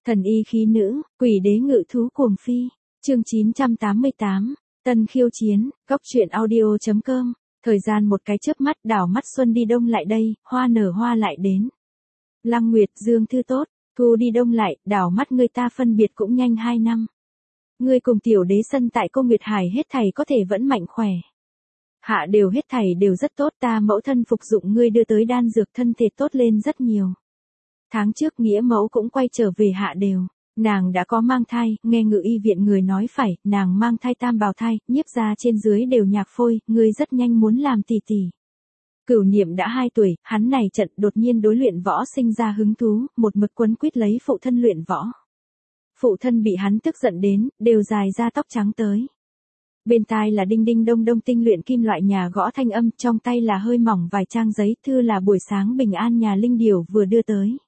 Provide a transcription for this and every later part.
Thần y khí nữ, quỷ đế ngự thú cuồng phi. Chương 988, Tân khiêu chiến, góc truyện audio.com. Thời gian một cái chớp mắt, đảo mắt xuân đi đông lại đây, hoa nở hoa lại đến. Lăng Nguyệt, Dương Thư tốt, thu đi đông lại, đảo mắt người ta phân biệt cũng nhanh 2 năm. Ngươi cùng tiểu đế sân tại cô Nguyệt Hải hết thảy có thể vẫn mạnh khỏe. Hạ đều hết thảy đều rất tốt, ta mẫu thân phục dụng ngươi đưa tới đan dược, thân thể tốt lên rất nhiều. Tháng trước nghĩa mẫu cũng quay trở về Hạ đều. Nàng đã có mang thai, nghe ngự y viện người nói phải, nàng mang thai tam bào thai, nhiếp ra trên dưới đều nhạc phôi, ngươi rất nhanh muốn làm tỷ tỷ. Cửu Niệm đã 2 tuổi, hắn này trận đột nhiên đối luyện võ sinh ra hứng thú, một mực quấn quýt lấy phụ thân luyện võ. Phụ thân bị hắn tức giận đến, đều dài ra tóc trắng tới. Bên tai là đinh đinh đông đông tinh luyện kim loại nhà gõ thanh âm, trong tay là hơi mỏng vài trang giấy, thư là buổi sáng bình an nhà linh điểu vừa đưa tới.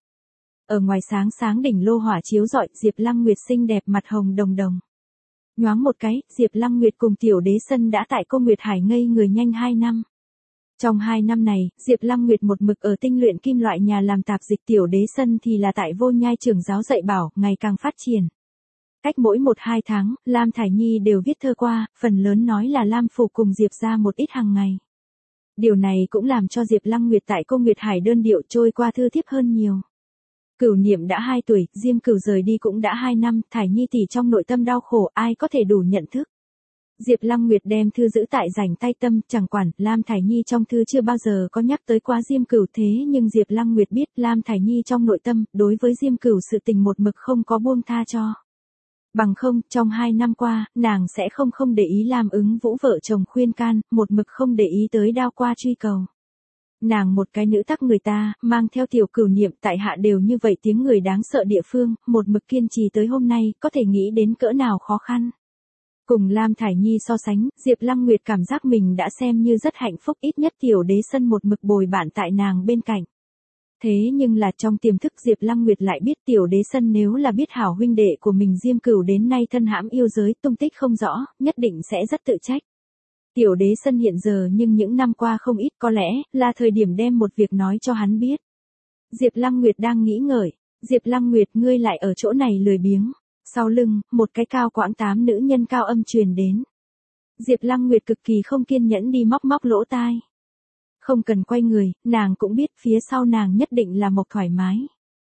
Ở ngoài sáng sáng đỉnh lô hỏa chiếu rọi, Diệp Lăng Nguyệt xinh đẹp mặt hồng đồng đồng. Nhoáng một cái, Diệp Lăng Nguyệt cùng tiểu đế sân đã tại cô Nguyệt Hải ngây người nhanh 2 năm. Trong 2 năm này, Diệp Lăng Nguyệt một mực ở tinh luyện kim loại nhà làm tạp dịch, tiểu đế sân thì là tại Vô Nhai trường giáo dạy bảo, ngày càng phát triển. Cách mỗi 1-2 tháng, Lam Thải Nhi đều viết thơ qua, phần lớn nói là Lam Phủ cùng Diệp ra một ít hàng ngày. Điều này cũng làm cho Diệp Lăng Nguyệt tại cô Nguyệt Hải đơn điệu trôi qua thư thiếp hơn nhiều. Cửu Niệm đã 2 tuổi, Diêm Cửu rời đi cũng đã 2 năm, Thải Nhi tỷ trong nội tâm đau khổ, ai có thể đủ nhận thức. Diệp Lăng Nguyệt đem thư giữ tại rảnh tay tâm, chẳng quản, Lam Thải Nhi trong thư chưa bao giờ có nhắc tới quá Diêm Cửu, thế nhưng Diệp Lăng Nguyệt biết Lam Thải Nhi trong nội tâm, đối với Diêm Cửu sự tình một mực không có buông tha cho. Bằng không, trong 2 năm qua, nàng sẽ không để ý Lam Ứng Vũ vợ chồng khuyên can, một mực không để ý tới đao qua truy cầu. Nàng một cái nữ tắc người ta, mang theo tiểu Cửu Niệm tại Hạ đều như vậy tiếng người đáng sợ địa phương, một mực kiên trì tới hôm nay, có thể nghĩ đến cỡ nào khó khăn. Cùng Lam Thải Nhi so sánh, Diệp Lăng Nguyệt cảm giác mình đã xem như rất hạnh phúc, ít nhất tiểu đế sân một mực bồi bạn tại nàng bên cạnh. Thế nhưng là trong tiềm thức Diệp Lăng Nguyệt lại biết tiểu đế sân nếu là biết hảo huynh đệ của mình Diêm Cửu đến nay thân hãm yêu giới, tung tích không rõ, nhất định sẽ rất tự trách. Tiểu đế sân hiện giờ nhưng những năm qua không ít, có lẽ là thời điểm đem một việc nói cho hắn biết. Diệp Lăng Nguyệt đang nghĩ ngợi, Diệp Lăng Nguyệt, ngươi lại ở chỗ này lười biếng. Sau lưng, một cái cao quãng 8 nữ nhân cao âm truyền đến. Diệp Lăng Nguyệt cực kỳ không kiên nhẫn đi móc lỗ tai. Không cần quay người, nàng cũng biết phía sau nàng nhất định là Mộc Thoải Mái.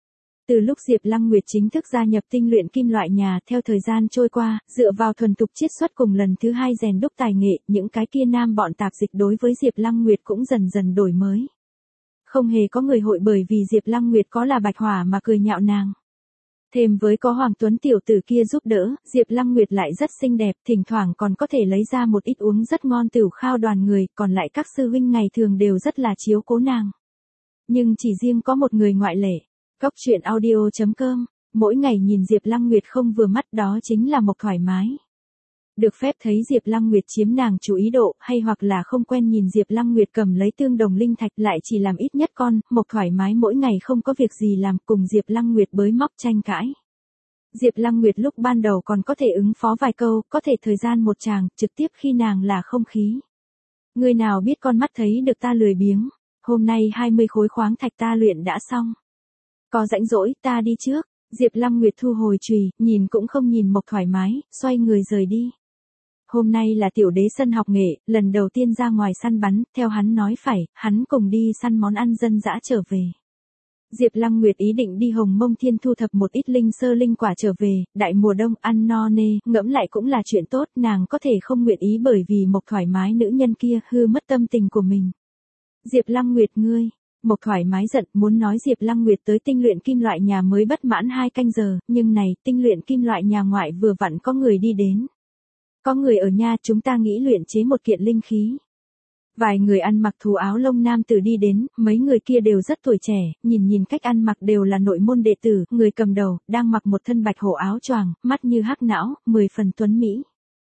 Từ lúc Diệp Lăng Nguyệt chính thức gia nhập tinh luyện kim loại nhà, theo thời gian trôi qua, dựa vào thuần thục chiết xuất cùng lần thứ 2 rèn đúc tài nghệ, những cái kia nam bọn tạp dịch đối với Diệp Lăng Nguyệt cũng dần dần đổi mới. Không hề có người hội bởi vì Diệp Lăng Nguyệt có là bạch hỏa mà cười nhạo nàng. Thêm với có Hoàng Tuấn tiểu tử kia giúp đỡ, Diệp Lăng Nguyệt lại rất xinh đẹp, thỉnh thoảng còn có thể lấy ra một ít uống rất ngon tửu khao đoàn người, còn lại các sư huynh ngày thường đều rất là chiếu cố nàng. Nhưng chỉ riêng có một người ngoại lệ. Góc truyện audio.com, mỗi ngày nhìn Diệp Lăng Nguyệt không vừa mắt, đó chính là Mộc Thoải Mái. Được phép thấy Diệp Lăng Nguyệt chiếm nàng chú ý độ, hay hoặc là không quen nhìn Diệp Lăng Nguyệt cầm lấy tương đồng linh thạch lại chỉ làm ít nhất con, Mộc Thoải Mái mỗi ngày không có việc gì làm, cùng Diệp Lăng Nguyệt bới móc tranh cãi. Diệp Lăng Nguyệt lúc ban đầu còn có thể ứng phó vài câu, có thể thời gian một tràng, trực tiếp khi nàng là không khí. Người nào biết con mắt thấy được ta lười biếng, hôm nay 20 khối khoáng thạch ta luyện đã xong. Có rãnh rỗi, ta đi trước. Diệp Lăng Nguyệt thu hồi chùy, nhìn cũng không nhìn Mộc Thoải Mái, xoay người rời đi. Hôm nay là tiểu đế sân học nghệ, lần đầu tiên ra ngoài săn bắn, theo hắn nói phải, hắn cùng đi săn món ăn dân dã trở về. Diệp Lăng Nguyệt ý định đi Hồng Mông Thiên thu thập một ít linh sơ linh quả trở về, đại mùa đông ăn no nê, ngẫm lại cũng là chuyện tốt, nàng có thể không nguyện ý bởi vì Mộc Thoải Mái nữ nhân kia hư mất tâm tình của mình. Diệp Lăng Nguyệt, ngươi. Mộc Thoải Mái giận, muốn nói Diệp Lăng Nguyệt tới tinh luyện kim loại nhà mới bất mãn 2 canh giờ, nhưng này, tinh luyện kim loại nhà ngoại vừa vặn có người đi đến. Có người ở nhà, chúng ta nghĩ luyện chế một kiện linh khí. Vài người ăn mặc thú áo lông nam tử đi đến, mấy người kia đều rất tuổi trẻ, nhìn cách ăn mặc đều là nội môn đệ tử, người cầm đầu, đang mặc một thân bạch hổ áo choàng, mắt như hắc não, 10 phần tuấn mỹ.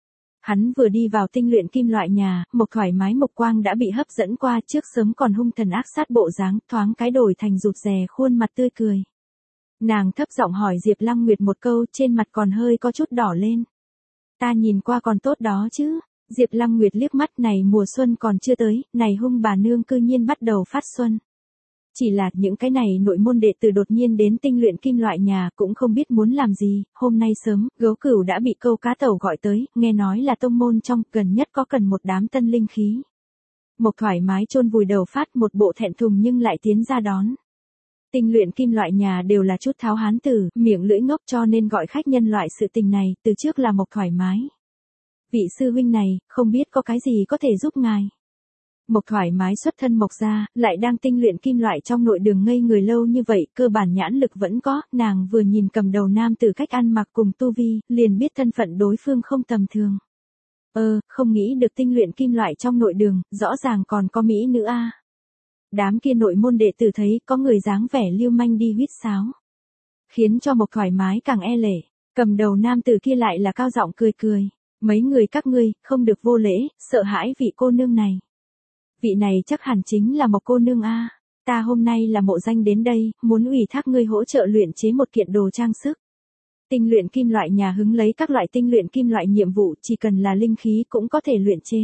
Hắn vừa đi vào tinh luyện kim loại nhà, Mộc Thoải Mái mộc quang đã bị hấp dẫn qua, trước sớm còn hung thần ác sát bộ dáng, thoáng cái đổi thành rụt rè khuôn mặt tươi cười. Nàng thấp giọng hỏi Diệp Lăng Nguyệt một câu, trên mặt còn hơi có chút đỏ lên. Ta nhìn qua còn tốt đó chứ. Diệp Lăng Nguyệt liếc mắt, này mùa xuân còn chưa tới, này hung bà nương cư nhiên bắt đầu phát xuân. Chỉ là những cái này nội môn đệ tử đột nhiên đến tinh luyện kim loại nhà cũng không biết muốn làm gì, hôm nay sớm, Gấu Cửu đã bị câu cá tẩu gọi tới, nghe nói là tông môn trong gần nhất có cần một đám tân linh khí. Mộc thoải mái chôn vùi đầu phát một bộ thẹn thùng nhưng lại tiến ra đón. Tinh luyện kim loại nhà đều là chút tháo hán tử, miệng lưỡi ngốc cho nên gọi khách nhân loại sự tình này, từ trước là Mộc thoải mái. Vị sư huynh này, không biết có cái gì có thể giúp ngài. Mộc thoải mái xuất thân Mộc gia, lại đang tinh luyện kim loại trong nội đường ngây người lâu như vậy, cơ bản nhãn lực vẫn có, nàng vừa nhìn cầm đầu nam từ cách ăn mặc cùng tu vi, liền biết thân phận đối phương không tầm thường. Không nghĩ được tinh luyện kim loại trong nội đường, rõ ràng còn có mỹ nữ a. Đám kia nội môn đệ tử thấy có người dáng vẻ lưu manh đi huýt sáo, khiến cho Mộc thoải mái càng e lệ. Cầm đầu nam tử kia lại là cao giọng cười cười, mấy người các ngươi không được vô lễ, sợ hãi vị cô nương này. Vị này chắc hẳn chính là Mộc cô nương a. Ta hôm nay là mộ danh đến đây, muốn ủy thác ngươi hỗ trợ luyện chế một kiện đồ trang sức. Tinh luyện kim loại nhà hứng lấy các loại tinh luyện kim loại nhiệm vụ, chỉ cần là linh khí cũng có thể luyện chế.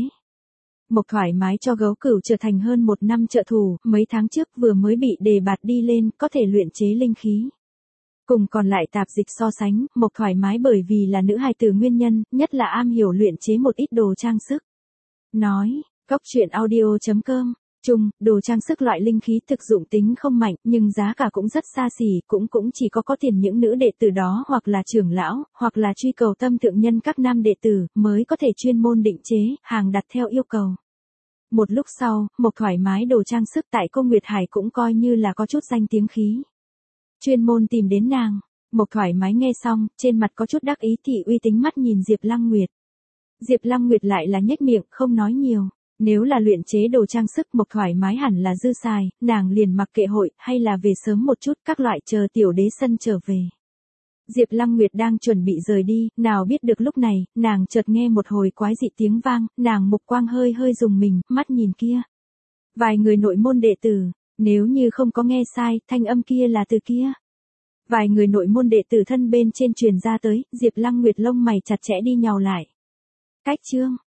Mộc thoải mái cho Gấu Cửu trở thành hơn 1 năm trợ thủ, mấy tháng trước vừa mới bị đề bạt đi lên, có thể luyện chế linh khí. Cùng còn lại tạp dịch so sánh, Mộc thoải mái bởi vì là nữ hài tử nguyên nhân, nhất là am hiểu luyện chế một ít đồ trang sức. Nói, Góc truyện audio.com, đồ trang sức loại linh khí thực dụng tính không mạnh, nhưng giá cả cũng rất xa xỉ, cũng chỉ có tiền những nữ đệ tử đó hoặc là trưởng lão, hoặc là truy cầu tâm thượng nhân các nam đệ tử, mới có thể chuyên môn định chế, hàng đặt theo yêu cầu. Một lúc sau, Mộc thoải mái đồ trang sức tại Cô Nguyệt Hải cũng coi như là có chút danh tiếng khí. Chuyên môn tìm đến nàng, Mộc thoải mái nghe xong, trên mặt có chút đắc ý thị uy tính mắt nhìn Diệp Lăng Nguyệt. Diệp Lăng Nguyệt lại là nhếch miệng, không nói nhiều. Nếu là luyện chế đồ trang sức Mộc thoải mái hẳn là dư xài, nàng liền mặc kệ hội, hay là về sớm một chút, các loại chờ tiểu đế sân trở về. Diệp Lăng Nguyệt đang chuẩn bị rời đi, nào biết được lúc này, nàng chợt nghe một hồi quái dị tiếng vang, nàng mục quang hơi hơi rùng mình, mắt nhìn kia. Vài người nội môn đệ tử, nếu như không có nghe sai, thanh âm kia là từ kia. Vài người nội môn đệ tử thân bên trên truyền ra tới, Diệp Lăng Nguyệt lông mày chặt chẽ đi nhào lại. Cách chương